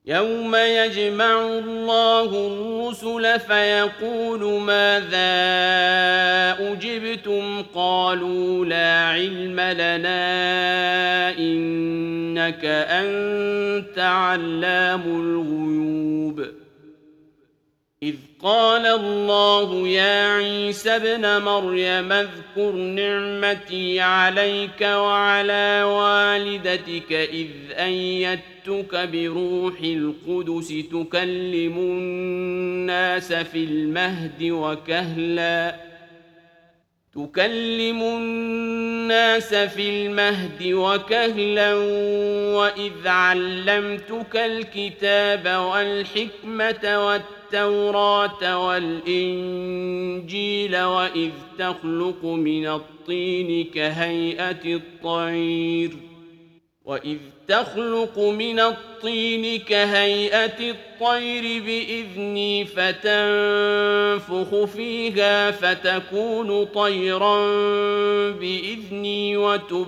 يوم يجمع الله الرسل فيقول ماذا أجبتم قالوا لا علم لنا إنك أنت علام الغيوب إذ قال الله يا عيسى ابن مريم اذكر نعمتي عليك وعلى والدتك إذ أيدتك بروح القدس تكلم الناس في المهد وكهلا وإذ علمتك الكتاب والحكمة والتوراة والإنجيل وإذ تخلق من الطين كهيئة الطير بإذني فتنفخ فيها فتكون طيرا بإذني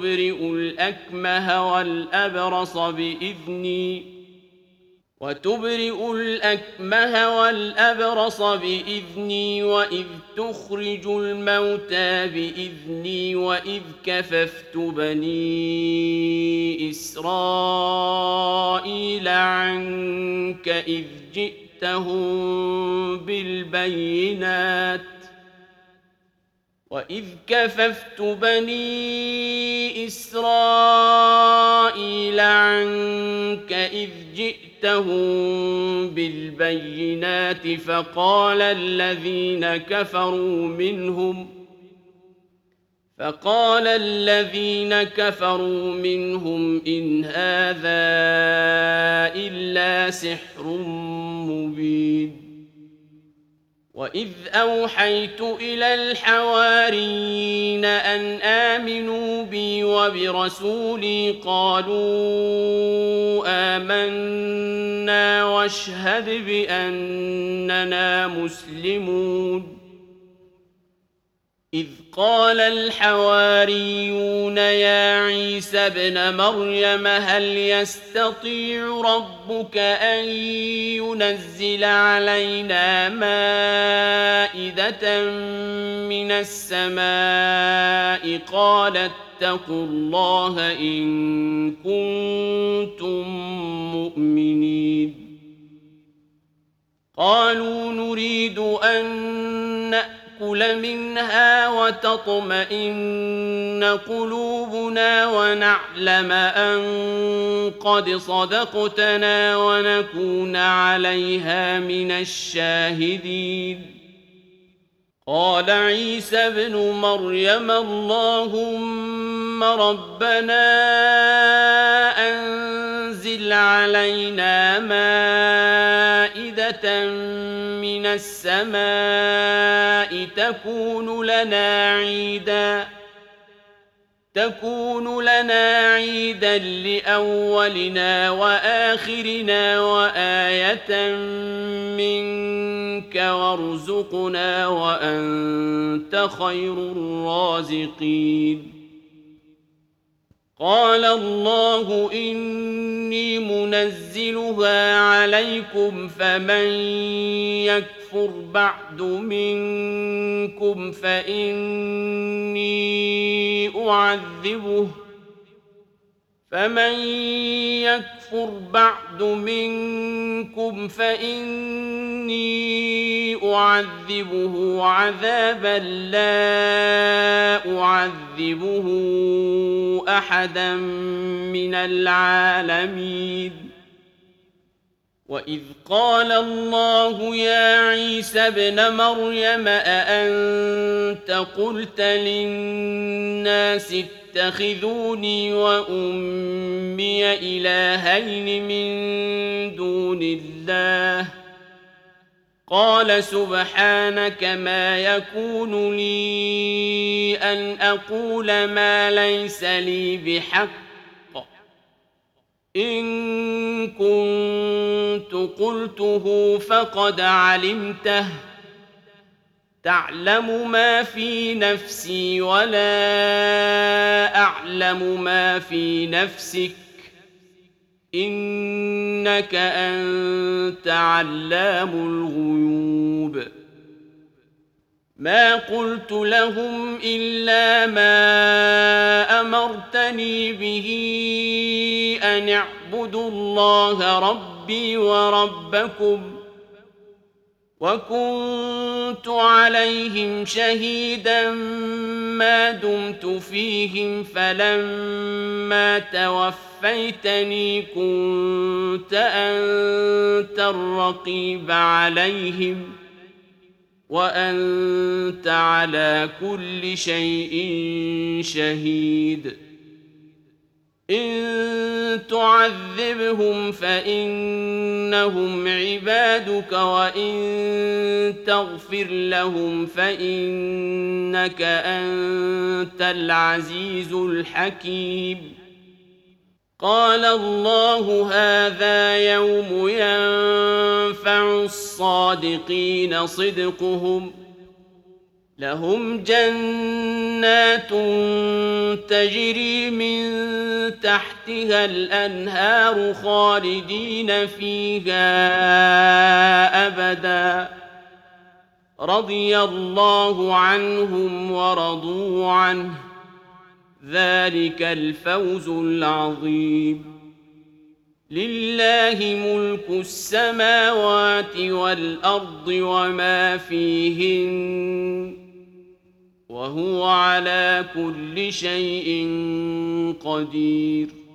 وتبرئ الأكمه والأبرص بإذني وإذ تخرج الموتى بإذني وإذ كففت بني إسرائيل عنك إذ جئتهم بالبينات فقال الذين كفروا منهم إن هذا إلا سحر مبين وإذ أوحيت إلى الحواريين أن آمنوا بي وبرسولي قالوا آمنا واشهد بأننا مسلمون إذ قال الحواريون يا عيسى ابن مريم هل يستطيع ربك أن ينزل علينا مائدة من السماء قال اتقوا الله إن كنتم مؤمنين قالوا نريد أن نأكل منها وتطمئن قلوبنا ونعلم أن قد صدقتنا ونكون عليها من الشاهدين قال عيسى ابن مريم اللهم ربنا أنزل علينا مائدة من السماء تكون لنا عيدا لأولنا وآخرنا وآية منك وارزقنا وأنت خير الرازقين قال الله إني منزلها عليكم فمن يكفر بعد منكم فإني أعذبه عذابا لا أعذبه أحدا من العالمين وإذ قال الله يا عيسى ابن مريم أأنت قلت للناس اتخذوني وأمي إلهين من دون الله قال سبحانك ما يكون لي أن أقول ما ليس لي بحق إن كنت قلته فقد علمته تعلم ما في نفسي ولا أعلم ما في نفسك إنك أنت علام الغيوب ما قلت لهم إلا ما أمرتني به أن اعبدوا الله ربي وربكم وكنت عليهم شهيدا ما دمت فيهم فلما توفيتني كنت أنت الرقيب عليهم وأنت على كل شيء شهيد إن تعذبهم فإنهم عبادك وإن تغفر لهم فإنك أنت العزيز الحكيم قال الله هذا يوم ينفع الصادقين صدقهم لهم جنات تجري من تحتها الأنهار خالدين فيها أبدا رضي الله عنهم ورضوا عنه ذلك الفوز العظيم لله ملك السماوات والأرض وما فيهن وهو على كل شيء قدير